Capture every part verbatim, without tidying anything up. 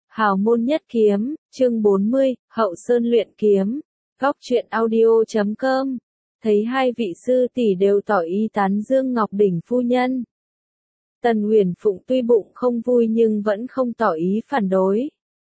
Hào môn nhất kiếm, chương bốn mươi, Hậu Sơn luyện kiếm. Góc truyện audio chấm com. Thấy hai vị sư tỷ đều tỏ ý tán dương Ngọc Đỉnh phu nhân. Tần Uyển Phụng tuy bụng không vui nhưng vẫn không tỏ ý phản đối.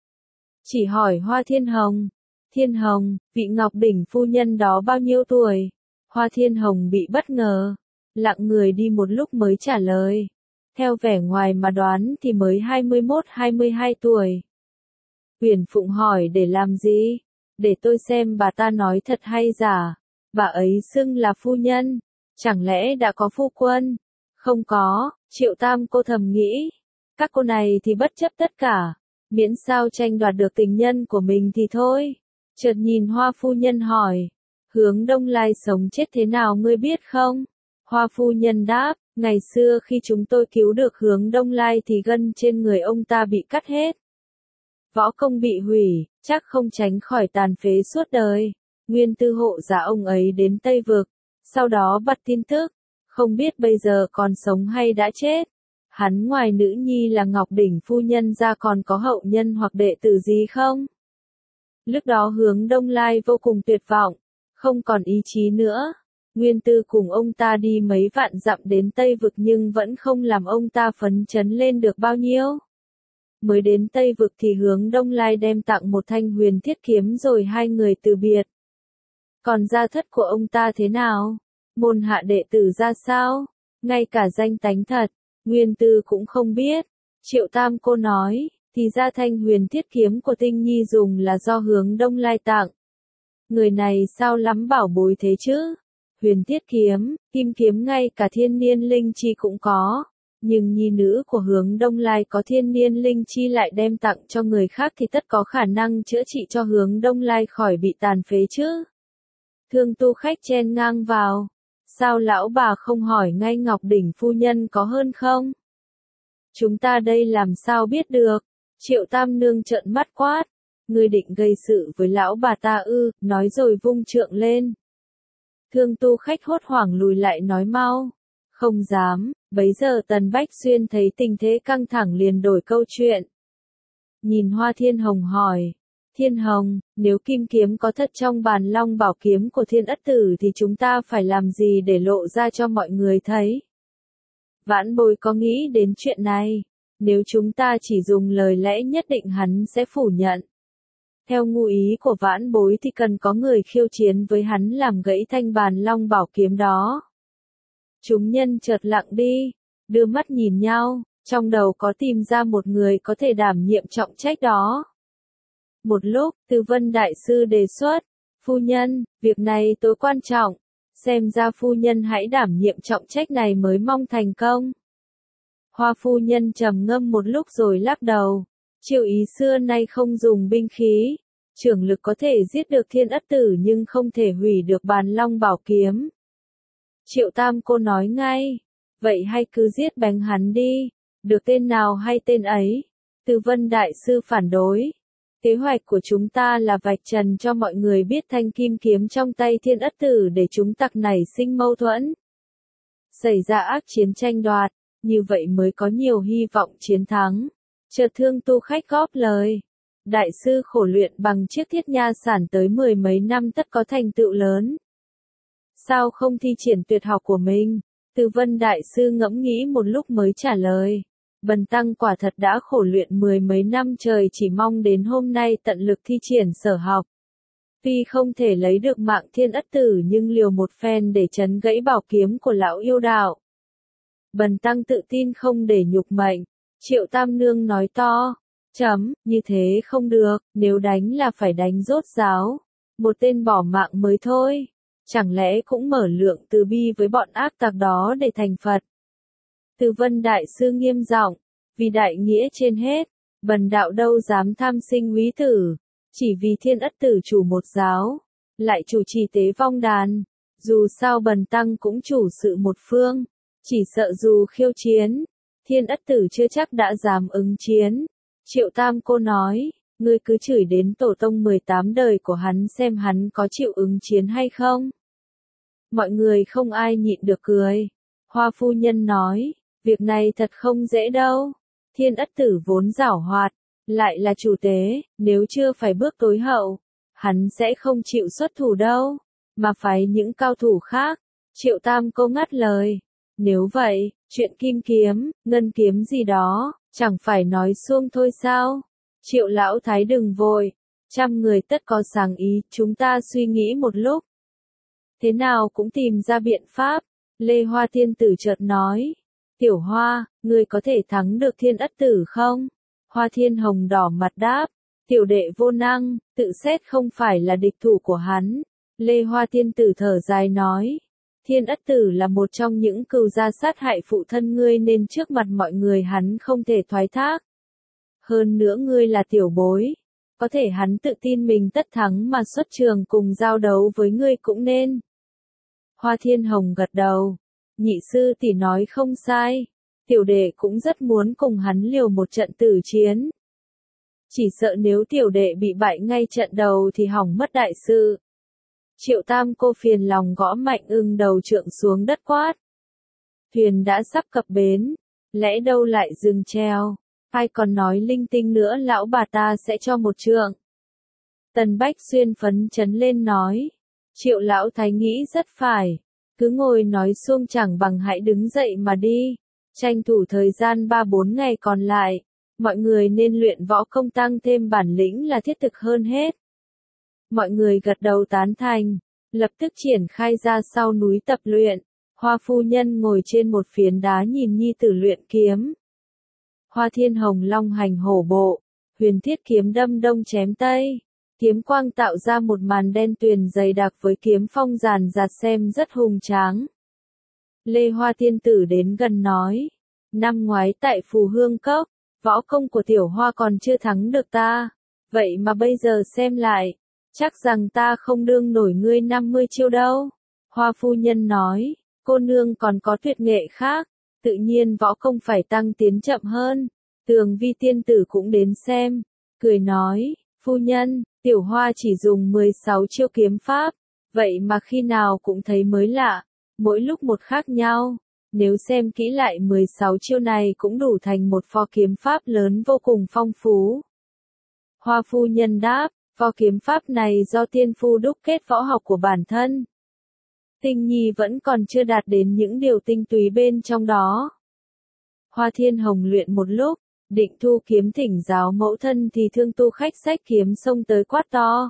Chỉ hỏi Hoa Thiên Hồng. Thiên Hồng, vị Ngọc Đỉnh phu nhân đó bao nhiêu tuổi? Hoa Thiên Hồng bị bất ngờ. Lặng người đi một lúc mới trả lời. Theo vẻ ngoài mà đoán thì mới hai mươi mốt hai mươi hai tuổi. Uyển Phụng hỏi để làm gì? Để tôi xem bà ta nói thật hay giả. Bà ấy xưng là phu nhân. Chẳng lẽ đã có phu quân? Không có, Triệu Tam cô thầm nghĩ. Các cô này thì bất chấp tất cả. Miễn sao tranh đoạt được tình nhân của mình thì thôi. Chợt nhìn Hoa phu nhân hỏi. Hướng Đông Lai sống chết thế nào ngươi biết không? Hoa phu nhân đáp. Ngày xưa khi chúng tôi cứu được Hướng Đông Lai thì gân trên người ông ta bị cắt hết. Võ công bị hủy, chắc không tránh khỏi tàn phế suốt đời. Nguyên tư hộ giả ông ấy đến Tây Vực. Sau đó bắt tin tức. Không biết bây giờ còn sống hay đã chết. Hắn ngoài nữ nhi là Ngọc Đỉnh phu nhân ra còn có hậu nhân hoặc đệ tử gì không? Lúc đó Hướng Đông Lai vô cùng tuyệt vọng. Không còn ý chí nữa. Nguyên tư cùng ông ta đi mấy vạn dặm đến Tây Vực nhưng vẫn không làm ông ta phấn chấn lên được bao nhiêu. Mới đến Tây Vực thì Hướng Đông Lai đem tặng một thanh huyền thiết kiếm rồi hai người từ biệt. Còn gia thất của ông ta thế nào? Môn hạ đệ tử ra sao? Ngay cả danh tánh thật, Nguyên tư cũng không biết. Triệu Tam cô nói, thì ra thanh huyền thiết kiếm của Tinh Nhi dùng là do Hướng Đông Lai tặng. Người này sao lắm bảo bối thế chứ? Huyền thiết kiếm, kim kiếm ngay cả thiên niên linh chi cũng có. Nhưng nhi nữ của Hướng Đông Lai có thiên niên linh chi lại đem tặng cho người khác thì tất có khả năng chữa trị cho Hướng Đông Lai khỏi bị tàn phế chứ. Thương tu khách chen ngang vào. Sao lão bà không hỏi ngay Ngọc Đỉnh phu nhân có hơn không? Chúng ta đây làm sao biết được? Triệu Tam nương trợn mắt quát. Ngươi định gây sự với lão bà ta ư, nói rồi vung trượng lên. Thương tu khách hốt hoảng lùi lại nói mau. Không dám, bấy giờ Tần Bách Xuyên thấy tình thế căng thẳng liền đổi câu chuyện. Nhìn Hoa Thiên Hồng hỏi. Thiên Hồng, nếu kim kiếm có thật trong bàn long bảo kiếm của Thiên Ất Tử thì chúng ta phải làm gì để lộ ra cho mọi người thấy? Vãn Bối có nghĩ đến chuyện này. Nếu chúng ta chỉ dùng lời lẽ nhất định hắn sẽ phủ nhận. Theo ngụ ý của Vãn Bối thì cần có người khiêu chiến với hắn làm gãy thanh bàn long bảo kiếm đó. Chúng nhân chợt lặng đi, đưa mắt nhìn nhau, trong đầu có tìm ra một người có thể đảm nhiệm trọng trách đó. Một lúc, Từ Vân Đại Sư đề xuất, phu nhân, việc này tối quan trọng, xem ra phu nhân hãy đảm nhiệm trọng trách này mới mong thành công. Hoa phu nhân trầm ngâm một lúc rồi lắc đầu, Triệu ý xưa nay không dùng binh khí, trưởng lực có thể giết được Thiên Ất Tử nhưng không thể hủy được bàn long bảo kiếm. Triệu Tam cô nói ngay, vậy hay cứ giết bánh hắn đi, được tên nào hay tên ấy. Từ Vân Đại Sư phản đối. Kế hoạch của chúng ta là vạch trần cho mọi người biết thanh kim kiếm trong tay Thiên Ất Tử để chúng tặc nảy sinh mâu thuẫn. Xảy ra ác chiến tranh đoạt, như vậy mới có nhiều hy vọng chiến thắng. Chợt Thương tu khách góp lời. Đại sư khổ luyện bằng chiếc thiết nha sản tới mười mấy năm tất có thành tựu lớn. Sao không thi triển tuyệt học của mình? Từ Vân Đại Sư ngẫm nghĩ một lúc mới trả lời. Bần tăng quả thật đã khổ luyện mười mấy năm trời chỉ mong đến hôm nay tận lực thi triển sở học. Tuy không thể lấy được mạng Thiên Ất Tử nhưng liều một phen để trấn gãy bảo kiếm của lão yêu đạo. Bần tăng tự tin không để nhục mệnh. Triệu Tam nương nói to. Chấm, như thế không được, nếu đánh là phải đánh rốt ráo. Một tên bỏ mạng mới thôi. Chẳng lẽ cũng mở lượng từ bi với bọn ác tặc đó để thành Phật? Từ Vân Đại Sư nghiêm giọng, vì đại nghĩa trên hết, bần đạo đâu dám tham sinh úy tử, chỉ vì Thiên Ất Tử chủ một giáo, lại chủ trì tế vong đàn, dù sao bần tăng cũng chủ sự một phương, chỉ sợ dù khiêu chiến, Thiên Ất Tử chưa chắc đã dám ứng chiến. Triệu Tam cô nói, ngươi cứ chửi đến tổ tông mười tám đời của hắn xem hắn có chịu ứng chiến hay không. Mọi người không ai nhịn được cười. Hoa phu nhân nói, việc này thật không dễ đâu. Thiên Ất Tử vốn giảo hoạt, lại là chủ tế, nếu chưa phải bước tối hậu, hắn sẽ không chịu xuất thủ đâu, mà phái những cao thủ khác. Triệu Tam Cô ngắt lời, nếu vậy, chuyện kim kiếm, ngân kiếm gì đó, chẳng phải nói suông thôi sao? Triệu Lão Thái đừng vội, trăm người tất có sáng ý, chúng ta suy nghĩ một lúc. Thế nào cũng tìm ra biện pháp, Lê Hoa Thiên Tử chợt nói, Tiểu Hoa, ngươi có thể thắng được Thiên Ất Tử không? Hoa Thiên Hồng đỏ mặt đáp, tiểu đệ vô năng, tự xét không phải là địch thủ của hắn. Lê Hoa Thiên Tử thở dài nói, Thiên Ất Tử là một trong những cừu gia sát hại phụ thân ngươi nên trước mặt mọi người hắn không thể thoái thác. Hơn nữa ngươi là tiểu bối, có thể hắn tự tin mình tất thắng mà xuất trường cùng giao đấu với ngươi cũng nên. Hoa Thiên Hồng gật đầu, nhị sư tỷ nói không sai, tiểu đệ cũng rất muốn cùng hắn liều một trận tử chiến. Chỉ sợ nếu tiểu đệ bị bại ngay trận đầu thì hỏng mất đại sự. Triệu Tam Cô phiền lòng gõ mạnh ưng đầu trượng xuống đất quát. Thuyền đã sắp cập bến, lẽ đâu lại dừng treo, ai còn nói linh tinh nữa lão bà ta sẽ cho một trượng. Tần Bách Xuyên phấn chấn lên nói, Triệu Lão Thái nghĩ rất phải, cứ ngồi nói suông chẳng bằng hãy đứng dậy mà đi, tranh thủ thời gian ba bốn ngày còn lại, mọi người nên luyện võ công tăng thêm bản lĩnh là thiết thực hơn hết. Mọi người gật đầu tán thành, lập tức triển khai ra sau núi tập luyện. Hoa phu nhân ngồi trên một phiến đá nhìn nhi tử luyện kiếm. Hoa Thiên Hồng long hành hổ bộ, huyền thiết kiếm đâm đông chém tây. Kiếm quang tạo ra một màn đen tuyền dày đặc với kiếm phong giàn giạt xem rất hùng tráng. Lê Hoa Thiên Tử đến gần nói, năm ngoái tại Phù Hương Cốc, võ công của tiểu hoa còn chưa thắng được ta, vậy mà bây giờ xem lại, chắc rằng ta không đương nổi ngươi năm mươi chiêu đâu. Hoa phu nhân nói, cô nương còn có tuyệt nghệ khác, tự nhiên võ công phải tăng tiến chậm hơn. Tường Vi tiên tử cũng đến xem, cười nói, phu nhân, tiểu hoa chỉ dùng mười sáu chiêu kiếm pháp, vậy mà khi nào cũng thấy mới lạ, mỗi lúc một khác nhau. Nếu xem kỹ lại mười sáu chiêu này cũng đủ thành một pho kiếm pháp lớn vô cùng phong phú. Hoa phu nhân đáp, pho kiếm pháp này do tiên phu đúc kết võ học của bản thân. Tinh nhi vẫn còn chưa đạt đến những điều tinh túy bên trong đó. Hoa Thiên Hồng luyện một lúc, định thu kiếm thỉnh giáo mẫu thân thì Thương Tu Khách xách kiếm xông tới quát to.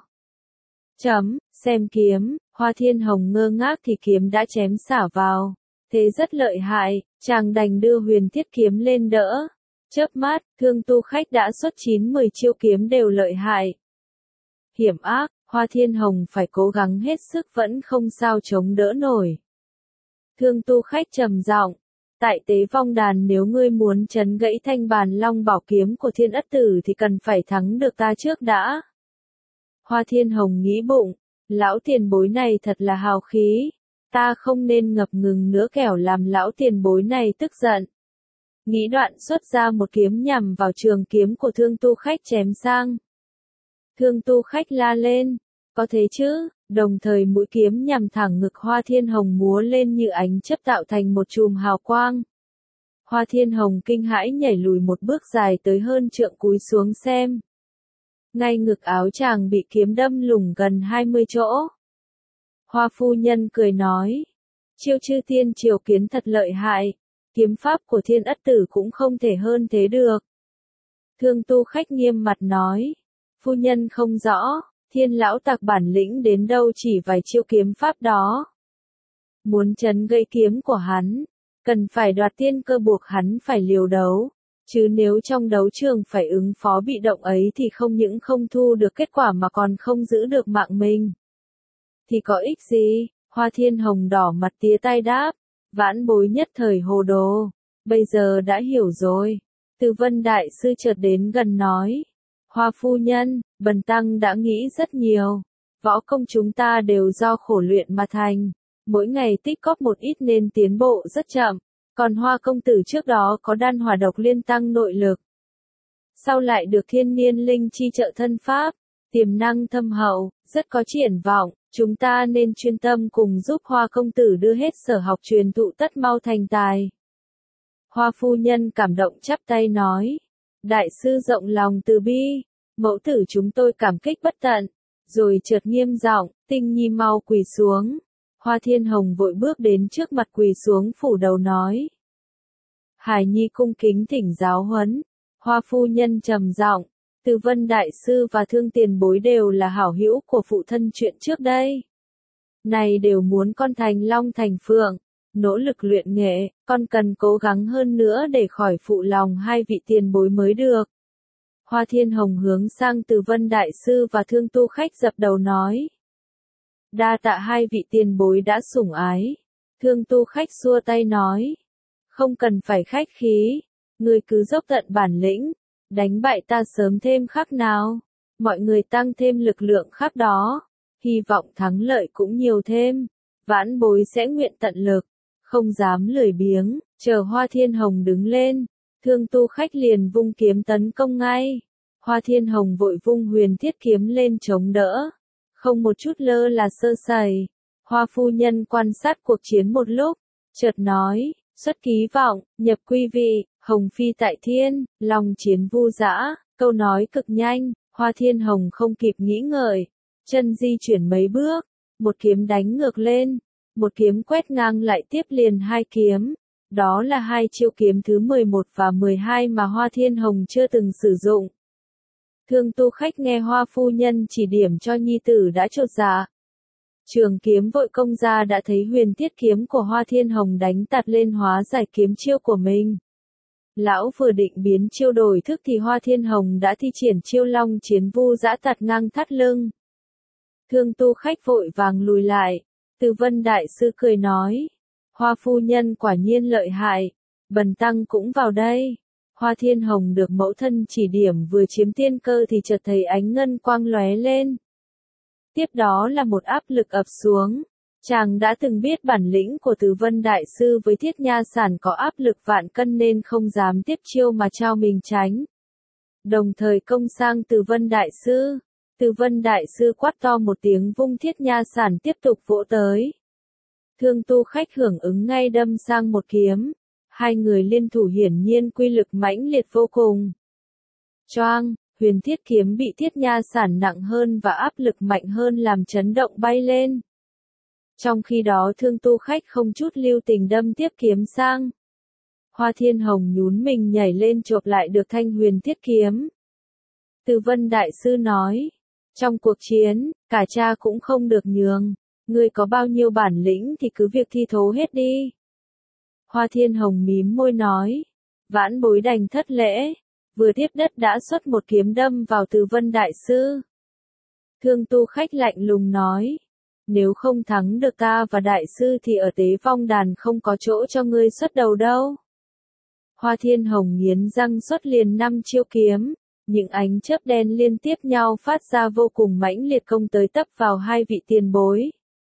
Chấm, xem kiếm, Hoa Thiên Hồng ngơ ngác thì kiếm đã chém xả vào. Thế rất lợi hại, chàng đành đưa huyền thiết kiếm lên đỡ. Chớp mắt, Thương Tu Khách đã xuất chín mười chiêu kiếm đều lợi hại. Hiểm ác, Hoa Thiên Hồng phải cố gắng hết sức vẫn không sao chống đỡ nổi. Thương Tu Khách trầm giọng, tại Tế Vong Đàn nếu ngươi muốn chấn gãy thanh bàn long bảo kiếm của Thiên Ất Tử thì cần phải thắng được ta trước đã. Hoa Thiên Hồng nghĩ bụng, lão tiền bối này thật là hào khí, ta không nên ngập ngừng nữa kẻo làm lão tiền bối này tức giận. Nghĩ đoạn xuất ra một kiếm nhằm vào trường kiếm của Thương Tu Khách chém sang. Thương Tu Khách la lên, có thế chứ, đồng thời mũi kiếm nhằm thẳng ngực Hoa Thiên Hồng múa lên như ánh chớp tạo thành một chùm hào quang. Hoa Thiên Hồng kinh hãi nhảy lùi một bước dài tới hơn trượng cúi xuống xem. Ngay ngực áo chàng bị kiếm đâm lủng gần hai mươi chỗ. Hoa phu nhân cười nói, chiêu chư tiên triều kiến thật lợi hại, kiếm pháp của Thiên Ất Tử cũng không thể hơn thế được. Thương Tu Khách nghiêm mặt nói, phu nhân không rõ, Thiên lão tặc bản lĩnh đến đâu chỉ vài chiêu kiếm pháp đó. Muốn chấn gây kiếm của hắn, cần phải đoạt tiên cơ buộc hắn phải liều đấu, chứ nếu trong đấu trường phải ứng phó bị động ấy thì không những không thu được kết quả mà còn không giữ được mạng mình. Thì có ích gì? Hoa Thiên Hồng đỏ mặt tía tay đáp, vãn bối nhất thời hồ đồ, bây giờ đã hiểu rồi. Từ Vân Đại Sư chợt đến gần nói, Hoa phu nhân, bần tăng đã nghĩ rất nhiều, võ công chúng ta đều do khổ luyện mà thành, mỗi ngày tích cóp một ít nên tiến bộ rất chậm, còn Hoa công tử trước đó có đan hỏa độc liên tăng nội lực. Sau lại được thiên niên linh chi trợ thân pháp, tiềm năng thâm hậu, rất có triển vọng, chúng ta nên chuyên tâm cùng giúp Hoa công tử đưa hết sở học truyền thụ tất mau thành tài. Hoa phu nhân cảm động chắp tay nói, Đại sư rộng lòng từ bi, mẫu tử chúng tôi cảm kích bất tận. Rồi chợt nghiêm giọng, Tinh Nhi mau quỳ xuống. Hoa Thiên Hồng vội bước đến trước mặt quỳ xuống phủ đầu nói. Hải Nhi cung kính thỉnh giáo huấn. Hoa phu nhân trầm giọng, Từ Vân đại sư và Thương tiền bối đều là hảo hữu của phụ thân chuyện trước đây. Này đều muốn con thành long thành phượng, nỗ lực luyện nghệ, con cần cố gắng hơn nữa để khỏi phụ lòng hai vị tiền bối mới được. Hoa Thiên Hồng hướng sang Từ Vân đại sư và Thương tu khách dập đầu nói. Đa tạ hai vị tiền bối đã sủng ái. Thương tu khách xua tay nói. Không cần phải khách khí, người cứ dốc tận bản lĩnh, đánh bại ta sớm thêm khắc nào. Mọi người tăng thêm lực lượng khắc đó, hy vọng thắng lợi cũng nhiều thêm. Vãn bối sẽ nguyện tận lực, không dám lười biếng. Chờ Hoa Thiên Hồng đứng lên, Thương tu khách liền vung kiếm tấn công ngay. Hoa Thiên Hồng vội vung huyền thiết kiếm lên chống đỡ, không một chút lơ là sơ sẩy. Hoa phu nhân quan sát cuộc chiến một lúc, chợt nói, xuất ký vọng, nhập quy vị, hồng phi tại thiên, long chiến vu dã. Câu nói cực nhanh, Hoa Thiên Hồng không kịp nghĩ ngợi, chân di chuyển mấy bước, một kiếm đánh ngược lên, một kiếm quét ngang lại tiếp liền hai kiếm. Đó là hai chiêu kiếm thứ mười một và mười hai mà Hoa Thiên Hồng chưa từng sử dụng. Thương tu khách nghe Hoa phu nhân chỉ điểm cho nhi tử đã chột dạ. Trường kiếm vội công ra đã thấy huyền thiết kiếm của Hoa Thiên Hồng đánh tạt lên hóa giải kiếm chiêu của mình. Lão vừa định biến chiêu đổi thức thì Hoa Thiên Hồng đã thi triển chiêu long chiến vu dã tạt ngang thắt lưng. Thương tu khách vội vàng lùi lại, Từ Vân đại sư cười nói. Hoa phu nhân quả nhiên lợi hại, bần tăng cũng vào đây. Hoa Thiên Hồng được mẫu thân chỉ điểm vừa chiếm tiên cơ thì chợt thấy ánh ngân quang lóe lên. Tiếp đó là một áp lực ập xuống. Chàng đã từng biết bản lĩnh của Từ Vân đại sư với Thiết Nha Sản có áp lực vạn cân nên không dám tiếp chiêu mà trao mình tránh. Đồng thời công sang Từ Vân đại sư. Từ Vân đại sư quát to một tiếng vung Thiết Nha Sản tiếp tục vỗ tới. Thương tu khách hưởng ứng ngay đâm sang một kiếm. Hai người liên thủ hiển nhiên quy lực mãnh liệt vô cùng. Choang, huyền thiết kiếm bị Thiết Nha Sản nặng hơn và áp lực mạnh hơn làm chấn động bay lên. Trong khi đó Thương tu khách không chút lưu tình đâm tiếp kiếm sang. Hoa Thiên Hồng nhún mình nhảy lên chộp lại được thanh huyền thiết kiếm. Từ Vân đại sư nói, trong cuộc chiến, cả cha cũng không được nhường. Ngươi có bao nhiêu bản lĩnh thì cứ việc thi thố hết đi. Hoa Thiên Hồng mím môi nói. Vãn bối đành thất lễ. Vừa tiếp đất đã xuất một kiếm đâm vào Từ Vân đại sư. Thương tu khách lạnh lùng nói. Nếu không thắng được ta và đại sư thì ở Tế Vong Đàn không có chỗ cho ngươi xuất đầu đâu. Hoa Thiên Hồng nghiến răng xuất liền năm chiêu kiếm. Những ánh chớp đen liên tiếp nhau phát ra vô cùng mãnh liệt công tới tấp vào hai vị tiền bối.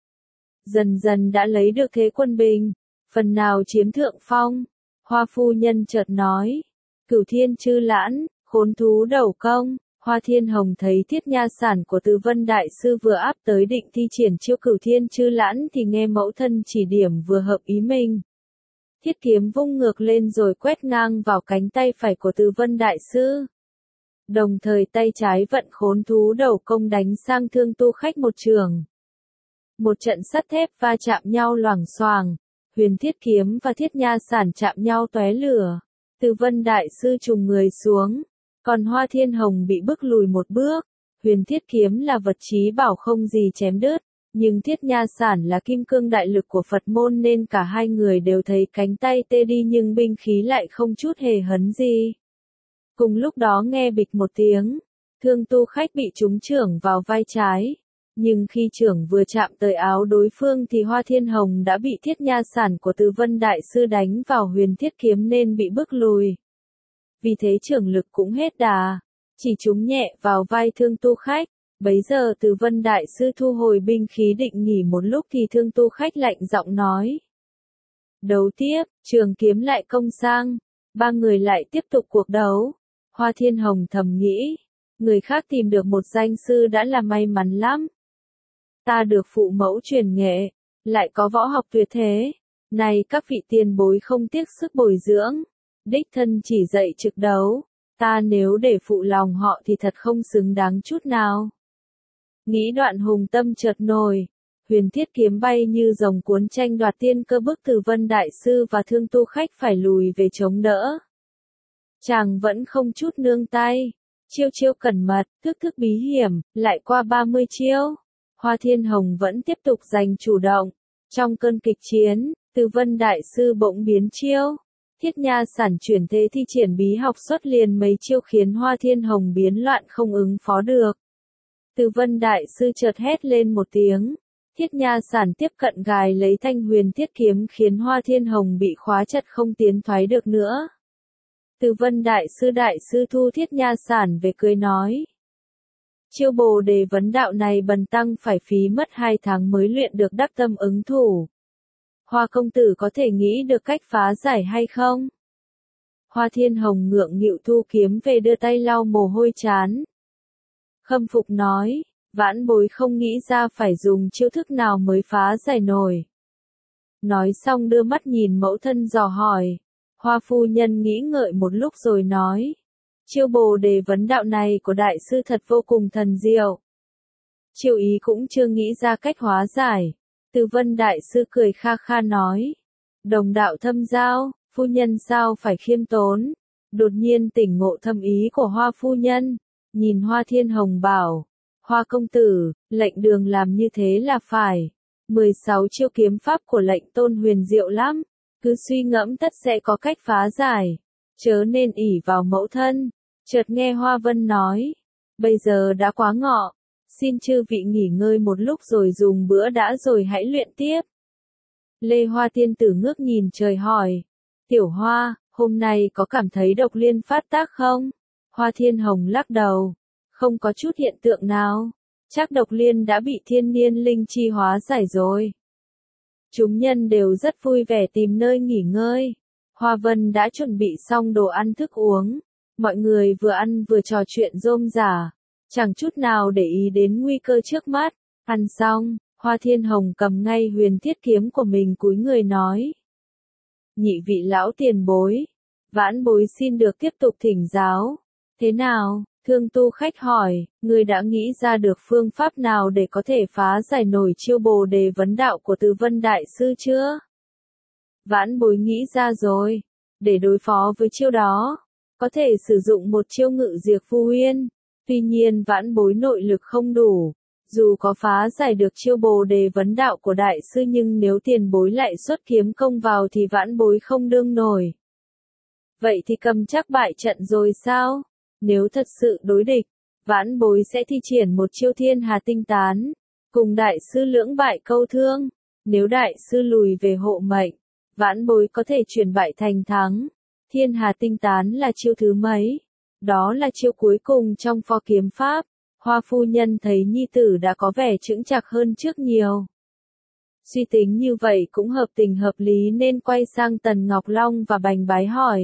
Dần dần đã lấy được thế quân bình, phần nào chiếm thượng phong. Hoa phu nhân chợt nói, Cửu Thiên Chư Lãn, khốn thú đầu công. Hoa Thiên Hồng thấy Thiết Nha Sản của Từ Vân đại sư vừa áp tới định thi triển chiêu Cửu Thiên Chư Lãn thì nghe mẫu thân chỉ điểm vừa hợp ý mình. Thiết kiếm vung ngược lên rồi quét ngang vào cánh tay phải của Từ Vân đại sư. Đồng thời tay trái vận khốn thú đầu công đánh sang Thương tu khách một trường. Một trận sắt thép va chạm nhau loảng xoảng, huyền thiết kiếm và Thiết Nha Sản chạm nhau tóe lửa. Từ Vân đại sư trùng người xuống, còn Hoa Thiên Hồng bị bức lùi một bước. Huyền thiết kiếm là vật chí bảo không gì chém đứt, nhưng Thiết Nha Sản là kim cương đại lực của Phật môn nên cả hai người đều thấy cánh tay tê đi nhưng binh khí lại không chút hề hấn gì. Cùng lúc đó nghe bịch một tiếng, Thương tu khách bị trúng chưởng vào vai trái. Nhưng khi chưởng vừa chạm tới áo đối phương thì Hoa Thiên Hồng đã bị Thiết Nha Sản của Từ Vân đại sư đánh vào huyền thiết kiếm nên bị bức lùi. Vì thế chưởng lực cũng hết đà, chỉ trúng nhẹ vào vai Thương tu khách. Bấy giờ Từ Vân đại sư thu hồi binh khí định nghỉ một lúc thì Thương tu khách lạnh giọng nói. Đấu tiếp, trường kiếm lại công sang, ba người lại tiếp tục cuộc đấu. Hoa Thiên Hồng thầm nghĩ, người khác tìm được một danh sư đã là may mắn lắm. Ta được phụ mẫu truyền nghệ, lại có võ học tuyệt thế. Này các vị tiền bối không tiếc sức bồi dưỡng, đích thân chỉ dạy trực đấu. Ta nếu để phụ lòng họ thì thật không xứng đáng chút nào. Nghĩ đoạn hùng tâm chợt nổi, huyền thiết kiếm bay như rồng cuốn tranh đoạt tiên cơ, bức Từ Vân đại sư và Thương Tu khách phải lùi về chống đỡ. Chàng vẫn không chút nương tay, chiêu chiêu cẩn mật, thức thức bí hiểm, lại qua ba mươi chiêu. Hoa Thiên Hồng vẫn tiếp tục giành chủ động. Trong cơn kịch chiến, Từ Vân đại sư bỗng biến chiêu. Thiết Nha Sản chuyển thế thi triển bí học xuất liền mấy chiêu khiến Hoa Thiên Hồng biến loạn không ứng phó được. Từ Vân đại sư chợt hét lên một tiếng. Thiết Nha Sản tiếp cận gài lấy thanh huyền thiết kiếm khiến Hoa Thiên Hồng bị khóa chặt không tiến thoái được nữa. Từ Vân đại sư đại sư thu Thiết Nha Sản về cười nói. Chiêu Bồ Đề vấn đạo này bần tăng phải phí mất hai tháng mới luyện được đắc tâm ứng thủ. Hoa công tử có thể nghĩ được cách phá giải hay không? Hoa Thiên Hồng ngượng nghịu thu kiếm về đưa tay lau mồ hôi chán. Khâm phục nói, vãn bối không nghĩ ra phải dùng chiêu thức nào mới phá giải nổi. Nói xong đưa mắt nhìn mẫu thân dò hỏi. Hoa phu nhân nghĩ ngợi một lúc rồi nói. Chiêu Bồ Đề vấn đạo này của đại sư thật vô cùng thần diệu. Chiêu ý cũng chưa nghĩ ra cách hóa giải. Từ Vân đại sư cười kha kha nói. Đồng đạo thâm giao, phu nhân sao phải khiêm tốn. Đột nhiên tỉnh ngộ thâm ý của Hoa phu nhân. Nhìn Hoa Thiên Hồng bảo. Hoa công tử, lệnh đường làm như thế là phải. mười sáu chiêu kiếm pháp của lệnh tôn huyền diệu lắm. Cứ suy ngẫm tất sẽ có cách phá giải. Chớ nên ỷ vào mẫu thân. Chợt nghe Hoa Vân nói. Bây giờ đã quá ngọ. Xin chư vị nghỉ ngơi một lúc rồi dùng bữa đã rồi hãy luyện tiếp. Lê Hoa tiên tử ngước nhìn trời hỏi. Tiểu Hoa, hôm nay có cảm thấy độc liên phát tác không? Hoa Thiên Hồng lắc đầu. Không có chút hiện tượng nào. Chắc độc liên đã bị thiên niên linh chi hóa giải rồi. Chúng nhân đều rất vui vẻ tìm nơi nghỉ ngơi. Hoa Vân đã chuẩn bị xong đồ ăn thức uống. Mọi người vừa ăn vừa trò chuyện rôm rả. Chẳng chút nào để ý đến nguy cơ trước mắt. Ăn xong, Hoa Thiên Hồng cầm ngay huyền thiết kiếm của mình cúi người nói. Nhị vị lão tiền bối. Vãn bối xin được tiếp tục thỉnh giáo. Thế nào? Thương Tu khách hỏi, người đã nghĩ ra được phương pháp nào để có thể phá giải nổi chiêu Bồ Đề vấn đạo của Từ Vân đại sư chưa? Vãn bối nghĩ ra rồi. Để đối phó với chiêu đó, có thể sử dụng một chiêu Ngự Diệt Phu Uyên. Tuy nhiên vãn bối nội lực không đủ. Dù có phá giải được chiêu Bồ Đề vấn đạo của đại sư nhưng nếu tiền bối lại xuất kiếm công vào thì vãn bối không đương nổi. Vậy thì cầm chắc bại trận rồi sao? Nếu thật sự đối địch, vãn bối sẽ thi triển một chiêu Thiên Hà Tinh Tán, cùng đại sư lưỡng bại câu thương. Nếu đại sư lùi về hộ mệnh, vãn bối có thể chuyển bại thành thắng. Thiên Hà Tinh Tán là chiêu thứ mấy? Đó là chiêu cuối cùng trong pho kiếm pháp. Hoa phu nhân thấy nhi tử đã có vẻ chững chạc hơn trước nhiều. Suy tính như vậy cũng hợp tình hợp lý nên quay sang Tần Ngọc Long và Bành Bái hỏi.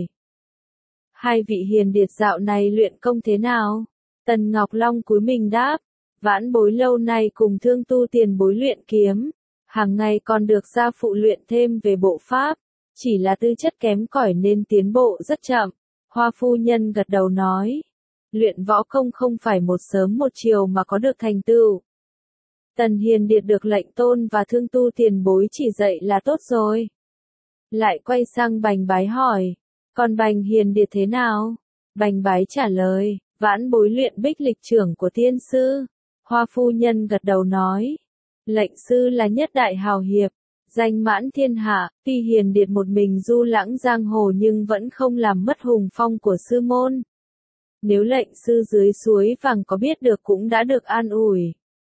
Hai vị hiền điệt dạo này luyện công thế nào? Tần Ngọc Long cúi mình đáp. Vãn bối lâu nay cùng Thương Tu tiền bối luyện kiếm. Hàng ngày còn được gia phụ luyện thêm về bộ pháp. Chỉ là tư chất kém cỏi nên tiến bộ rất chậm. Hoa phu nhân gật đầu nói. Luyện võ công không phải một sớm một chiều mà có được thành tựu. Tần hiền điệt được lệnh tôn và Thương Tu tiền bối chỉ dạy là tốt rồi. Lại quay sang Bành Bái hỏi. Còn Bành hiền điệt thế nào? Bành Bái trả lời. Vãn bối luyện bích lịch trưởng của tiên sư. Hoa phu nhân gật đầu nói. Lệnh sư là nhất đại hào hiệp. Danh mãn thiên hạ. Tuy hiền điệt một mình du lãng giang hồ nhưng vẫn không làm mất hùng phong của sư môn. Nếu lệnh sư dưới suối vàng có biết được cũng đã được an ủi.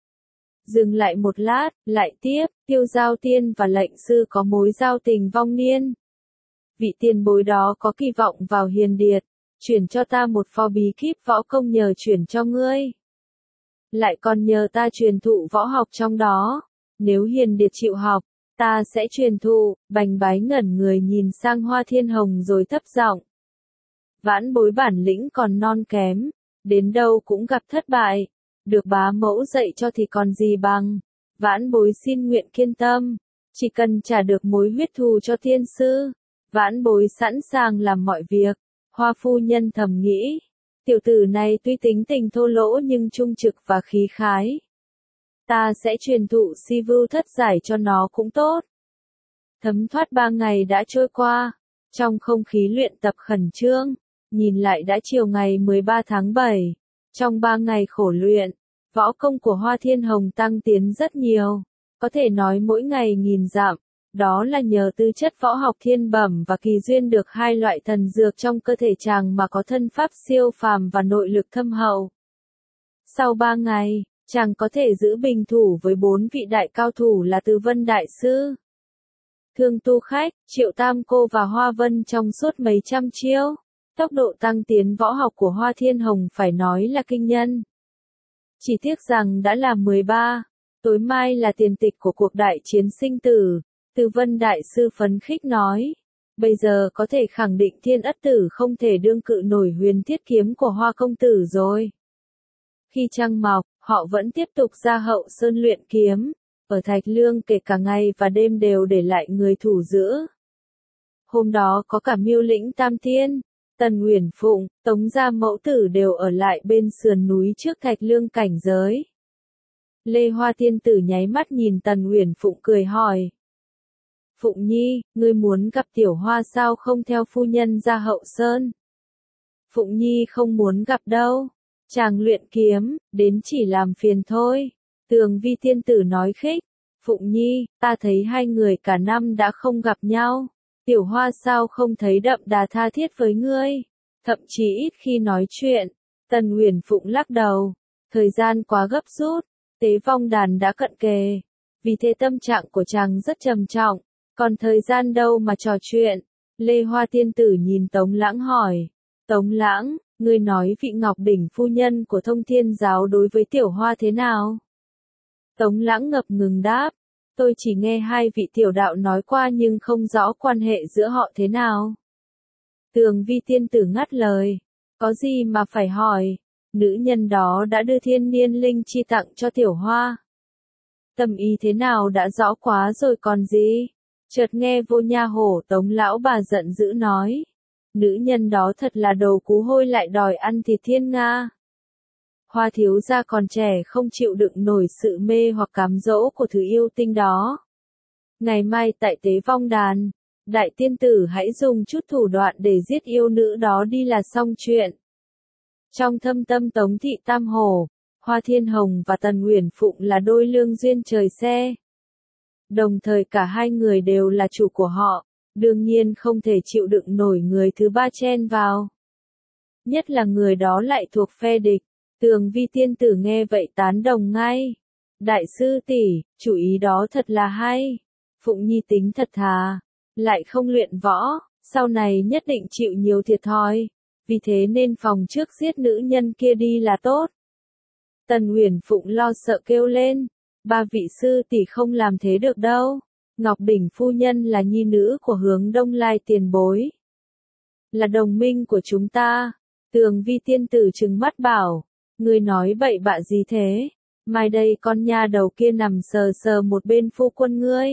Dừng lại một lát, lại tiếp, Tiêu Giao Tiên và lệnh sư có mối giao tình vong niên. Vị tiền bối đó có kỳ vọng vào hiền điệt, chuyển cho ta một pho bí kíp võ công nhờ chuyển cho ngươi. Lại còn nhờ ta truyền thụ võ học trong đó, nếu hiền điệt chịu học, ta sẽ truyền thụ. Bành Bái ngẩn người nhìn sang Hoa Thiên Hồng rồi thấp giọng. Vãn bối bản lĩnh còn non kém, đến đâu cũng gặp thất bại, được bá mẫu dạy cho thì còn gì bằng. Vãn bối xin nguyện kiên tâm, chỉ cần trả được mối huyết thù cho tiên sư, vãn bối sẵn sàng làm mọi việc. Hoa phu nhân thầm nghĩ, Tiểu tử này tuy tính tình thô lỗ nhưng trung trực và khí khái. Ta sẽ truyền thụ si vưu thất giải cho nó cũng tốt. Thấm thoát ba ngày đã trôi qua, trong không khí luyện tập khẩn trương, nhìn lại đã chiều ngày mười ba tháng bảy. Trong ba ngày khổ luyện, võ công của Hoa Thiên Hồng tăng tiến rất nhiều, có thể nói mỗi ngày nghìn dặm. Đó là nhờ tư chất võ học thiên bẩm và kỳ duyên được hai loại thần dược trong cơ thể chàng mà có thân pháp siêu phàm và nội lực thâm hậu. Sau ba ngày, chàng có thể giữ bình thủ với bốn vị đại cao thủ là Từ Vân Đại Sư, Thương Tu Khách, Triệu Tam Cô và Hoa Vân trong suốt mấy trăm chiêu. Tốc độ tăng tiến võ học của Hoa Thiên Hồng phải nói là kinh nhân. Chỉ tiếc rằng đã là mười ba, tối mai là tiền tịch của cuộc đại chiến sinh tử. Từ Vân Đại Sư phấn khích nói, bây giờ có thể khẳng định Thiên Ất Tử không thể đương cự nổi huyền thiết kiếm của Hoa Công Tử rồi. Khi trăng mọc, họ vẫn tiếp tục ra Hậu Sơn luyện kiếm, ở Thạch Lương kể cả ngày và đêm đều để lại người thủ giữ. Hôm đó có cả Miêu Lĩnh Tam Tiên, Tần Uyển Phụng, Tống Gia Mẫu Tử đều ở lại bên sườn núi trước Thạch Lương cảnh giới. Lê Hoa Tiên Tử nháy mắt nhìn Tần Uyển Phụng cười hỏi. Phụng Nhi, ngươi muốn gặp Tiểu Hoa sao không theo phu nhân ra Hậu Sơn? Phụng Nhi không muốn gặp đâu. Chàng luyện kiếm, đến chỉ làm phiền thôi. Tường Vi Tiên Tử nói khích. Phụng Nhi, ta thấy hai người cả năm đã không gặp nhau. Tiểu Hoa sao không thấy đậm đà tha thiết với ngươi? Thậm chí ít khi nói chuyện. Tần Uyển Phụng lắc đầu. Thời gian quá gấp rút. Tế vong đàn đã cận kề. Vì thế tâm trạng của chàng rất trầm trọng. Còn thời gian đâu mà trò chuyện. Lê Hoa Tiên Tử nhìn Tống Lãng hỏi. Tống Lãng, ngươi nói vị Ngọc Đỉnh phu nhân của Thông Thiên Giáo đối với Tiểu Hoa thế nào? Tống Lãng ngập ngừng đáp. Tôi chỉ nghe hai vị tiểu đạo nói qua nhưng không rõ quan hệ giữa họ thế nào. Tường Vi Tiên Tử ngắt lời. Có gì mà phải hỏi. Nữ nhân đó đã đưa thiên niên linh chi tặng cho Tiểu Hoa. Tâm ý thế nào đã rõ quá rồi còn gì. Chợt nghe Vô Nha Hổ Tống lão bà giận dữ nói. Nữ nhân đó thật là đầu cú hôi lại đòi ăn thịt thiên nga. Hoa thiếu gia còn trẻ không chịu đựng nổi sự mê hoặc cám dỗ của thứ yêu tinh đó. Ngày mai tại Tế Vong Đàn, đại tiên tử hãy dùng chút thủ đoạn để giết yêu nữ đó đi là xong chuyện. Trong thâm tâm Tống Thị Tam Hổ, Hoa Thiên Hồng và Tần Uyển Phụng là đôi lương duyên trời xe. Đồng thời cả hai người đều là chủ của họ, đương nhiên không thể chịu đựng nổi người thứ ba chen vào. Nhất là người đó lại thuộc phe địch. Tường Vi Tiên Tử nghe vậy tán đồng ngay. Đại sư tỷ, chủ ý đó thật là hay. Phụng Nhi tính thật thà, lại không luyện võ, sau này nhất định chịu nhiều thiệt thòi. Vì thế nên phòng trước giết nữ nhân kia đi là tốt. Tần Uyển Phụng lo sợ kêu lên. Ba vị sư tỷ không làm thế được đâu. Ngọc Đỉnh phu nhân là nhi nữ của Hướng Đông Lai tiền bối. Là đồng minh của chúng ta. Tường Vi Tiên Tử trừng mắt bảo. Ngươi nói bậy bạ gì thế? Mai đây con nha đầu kia nằm sờ sờ một bên phu quân ngươi.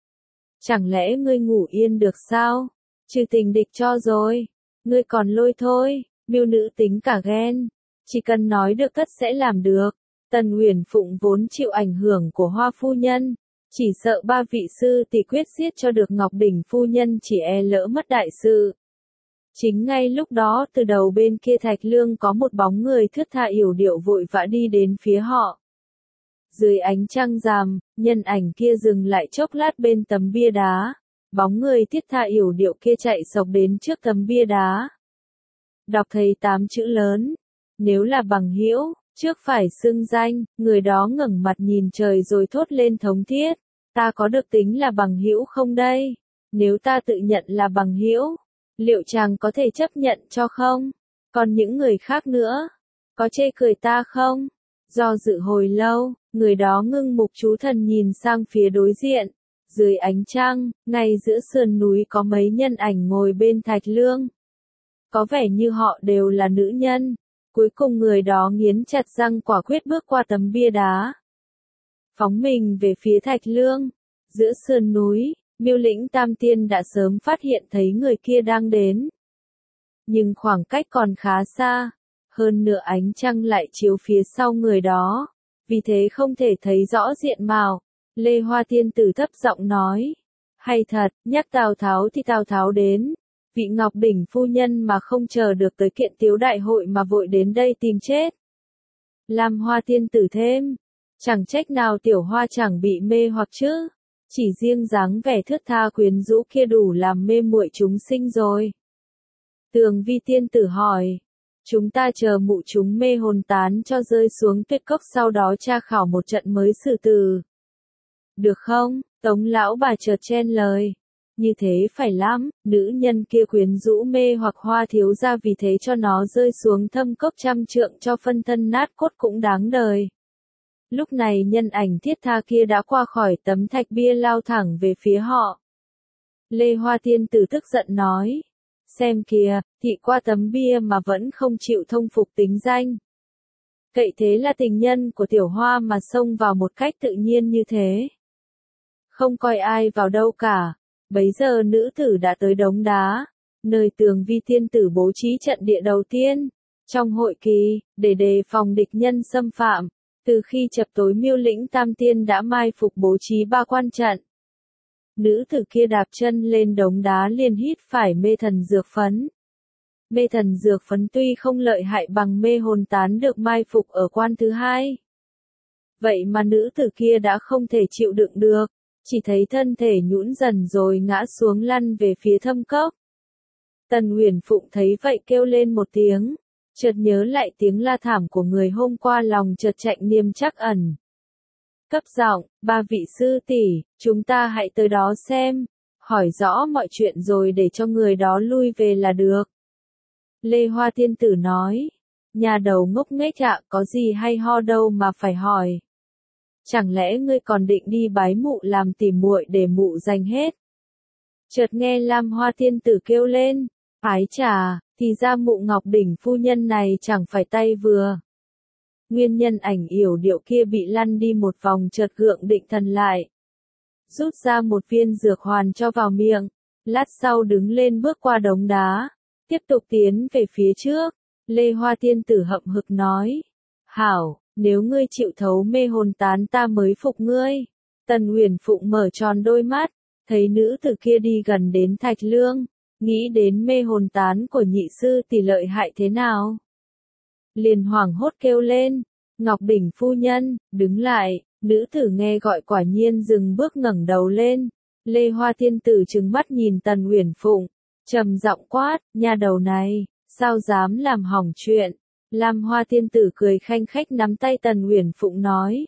Chẳng lẽ ngươi ngủ yên được sao? Trừ tình địch cho rồi. Ngươi còn lôi thôi. Miêu nữ tính cả ghen. Chỉ cần nói được cất sẽ làm được. Tần Uyển Phụng vốn chịu ảnh hưởng của Hoa phu nhân, chỉ sợ ba vị sư tỷ quyết giết cho được Ngọc Đỉnh phu nhân chỉ e lỡ mất đại sự. Chính ngay lúc đó từ đầu bên kia Thạch Lương có một bóng người thướt tha yểu điệu vội vã đi đến phía họ. Dưới ánh trăng rằm, nhân ảnh kia dừng lại chốc lát bên tấm bia đá. Bóng người thiết tha yểu điệu kia chạy sộc đến trước tấm bia đá. Đọc thấy tám chữ lớn. Nếu là bằng hữu, trước phải xưng danh, người đó ngẩng mặt nhìn trời rồi thốt lên thống thiết. Ta có được tính là bằng hữu không đây? Nếu ta tự nhận là bằng hữu, liệu chàng có thể chấp nhận cho không? Còn những người khác nữa, có chê cười ta không? Do dự hồi lâu, người đó ngưng mục chú thần nhìn sang phía đối diện. Dưới ánh trăng, ngay giữa sườn núi có mấy nhân ảnh ngồi bên Thạch Lương. Có vẻ như họ đều là nữ nhân. Cuối cùng người đó nghiến chặt răng quả quyết bước qua tấm bia đá. Phóng mình về phía Thạch Lương. Giữa sườn núi, Miêu Lĩnh Tam Tiên đã sớm phát hiện thấy người kia đang đến. Nhưng khoảng cách còn khá xa. hơn nữa ánh trăng lại chiếu phía sau người đó, vì thế không thể thấy rõ diện mạo. Lê Hoa Tiên Tử thấp giọng nói, hay thật, nhắc Tào Tháo thì Tào Tháo đến, vị Ngọc Đỉnh phu nhân mà không chờ được tới kiện tiếu đại hội mà vội đến đây tìm chết. Lam Hoa Tiên Tử thêm, chẳng trách nào Tiểu Hoa chẳng bị mê hoặc chứ, chỉ riêng dáng vẻ thướt tha quyến rũ kia đủ làm mê muội chúng sinh rồi. Tường Vi Tiên Tử hỏi, chúng ta chờ mụ chúng mê hồn tán cho rơi xuống tuyết cốc sau đó tra khảo một trận mới xử từ. Được không? Tống lão bà chợt chen lời. Như thế phải lắm, nữ nhân kia quyến rũ mê hoặc Hoa thiếu gia vì thế cho nó rơi xuống thâm cốc trăm trượng cho phân thân nát cốt cũng đáng đời. Lúc này nhân ảnh thiết tha kia đã qua khỏi tấm thạch bia lao thẳng về phía họ. Lê Hoa Tiên Tử tức giận nói, xem kìa, thị qua tấm bia mà vẫn không chịu thông phục tính danh. Cậy thế là tình nhân của Tiểu Hoa mà xông vào một cách tự nhiên như thế. Không coi ai vào đâu cả. Bấy giờ nữ tử đã tới đống đá, nơi Tường Vi Tiên Tử bố trí trận địa đầu tiên, trong hội kỳ, để đề phòng địch nhân xâm phạm. Từ khi chập tối Miêu Lĩnh Tam Tiên đã mai phục bố trí ba quan trận. Nữ tử kia đạp chân lên đống đá liền hít phải mê thần dược phấn. Mê thần dược phấn tuy không lợi hại bằng mê hồn tán được mai phục ở quan thứ hai. Vậy mà nữ tử kia đã không thể chịu đựng được, chỉ thấy thân thể nhũn dần rồi ngã xuống lăn về phía thâm cốc. Tần Uyển Phụng thấy vậy kêu lên một tiếng, chợt nhớ lại tiếng la thảm của người hôm qua lòng chợt chạy niềm trắc ẩn. Cấp giọng, ba vị sư tỷ, chúng ta hãy tới đó xem, hỏi rõ mọi chuyện rồi để cho người đó lui về là được. Lê Hoa Tiên Tử nói, nhà đầu ngốc nghếch ạ, có gì hay ho đâu mà phải hỏi. Chẳng lẽ ngươi còn định đi bái mụ làm tỉ muội để mụ giành hết? Chợt nghe Lam Hoa Tiên Tử kêu lên, ái chà, thì ra mụ Ngọc Đỉnh phu nhân này chẳng phải tay vừa. Nguyên nhân ảnh yểu điệu kia bị lăn đi một vòng chợt gượng định thần lại. Rút ra một viên dược hoàn cho vào miệng, lát sau đứng lên bước qua đống đá, tiếp tục tiến về phía trước. Lê Hoa Tiên Tử hậm hực nói, hảo, nếu ngươi chịu thấu mê hồn tán ta mới phục ngươi. Tần Uyển Phụng mở tròn đôi mắt, thấy nữ tử kia đi gần đến Thạch Lương, nghĩ đến mê hồn tán của nhị sư tỷ lợi hại thế nào. Liền hoảng hốt kêu lên, Ngọc Đỉnh phu nhân, đứng lại. Nữ tử nghe gọi quả nhiên dừng bước ngẩng đầu lên. Lê Hoa Tiên Tử trừng mắt nhìn Tần Uyển Phụng, trầm giọng quát, nha đầu này, sao dám làm hỏng chuyện. Lam Hoa Tiên Tử cười khanh khách nắm tay Tần Uyển Phụng nói,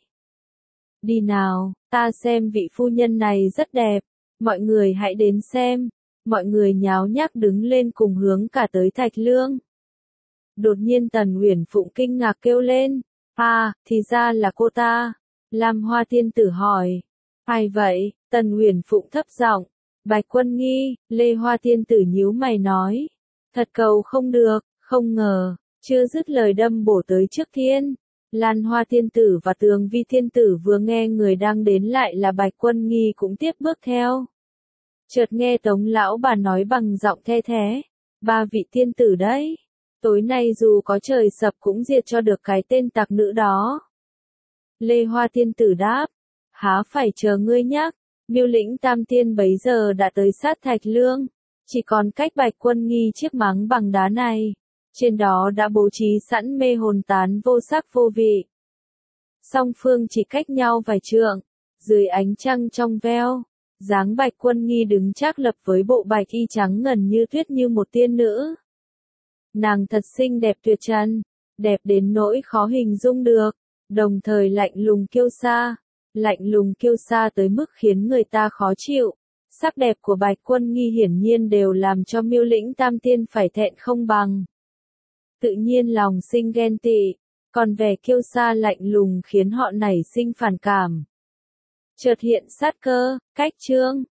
đi nào, ta xem vị phu nhân này rất đẹp, mọi người hãy đến xem. Mọi người nháo nhác đứng lên cùng hướng cả tới Thạch Lương. Đột nhiên Tần Uyển Phụng kinh ngạc kêu lên, à, thì ra là cô ta. Lam Hoa Tiên Tử hỏi, ai vậy? Tần Uyển Phụng thấp giọng, Bạch Quân Nghi. Lê Hoa Tiên Tử nhíu mày nói, thật cầu không được, không ngờ. Chưa dứt lời đâm bổ tới trước thiên. Lan Hoa Tiên Tử và Tường Vi Tiên Tử vừa nghe người đang đến lại là Bạch Quân Nghi cũng tiếp bước theo. Chợt nghe Tống lão bà nói bằng giọng the thé, ba vị tiên tử đấy, tối nay dù có trời sập cũng diệt cho được cái tên tặc nữ đó. Lê Hoa Tiên Tử đáp, há phải chờ ngươi nhắc. Miêu Lĩnh Tam Tiên bấy giờ đã tới sát Thạch Lương, chỉ còn cách Bạch Quân Nghi chiếc máng bằng đá này. Trên đó đã bố trí sẵn mê hồn tán vô sắc vô vị. Song phương chỉ cách nhau vài trượng, dưới ánh trăng trong veo, dáng Bạch Quân Nghi đứng chắc lập với bộ bạch y trắng ngần như tuyết như một tiên nữ. Nàng thật xinh đẹp tuyệt trần, đẹp đến nỗi khó hình dung được, đồng thời lạnh lùng kiêu sa, lạnh lùng kiêu sa tới mức khiến người ta khó chịu. Sắc đẹp của Bạch Quân Nghi hiển nhiên đều làm cho Miêu Lĩnh Tam Tiên phải thẹn không bằng. Tự nhiên lòng sinh ghen tị, còn vẻ kiêu sa lạnh lùng khiến họ nảy sinh phản cảm. Chợt hiện sát cơ, cách trương,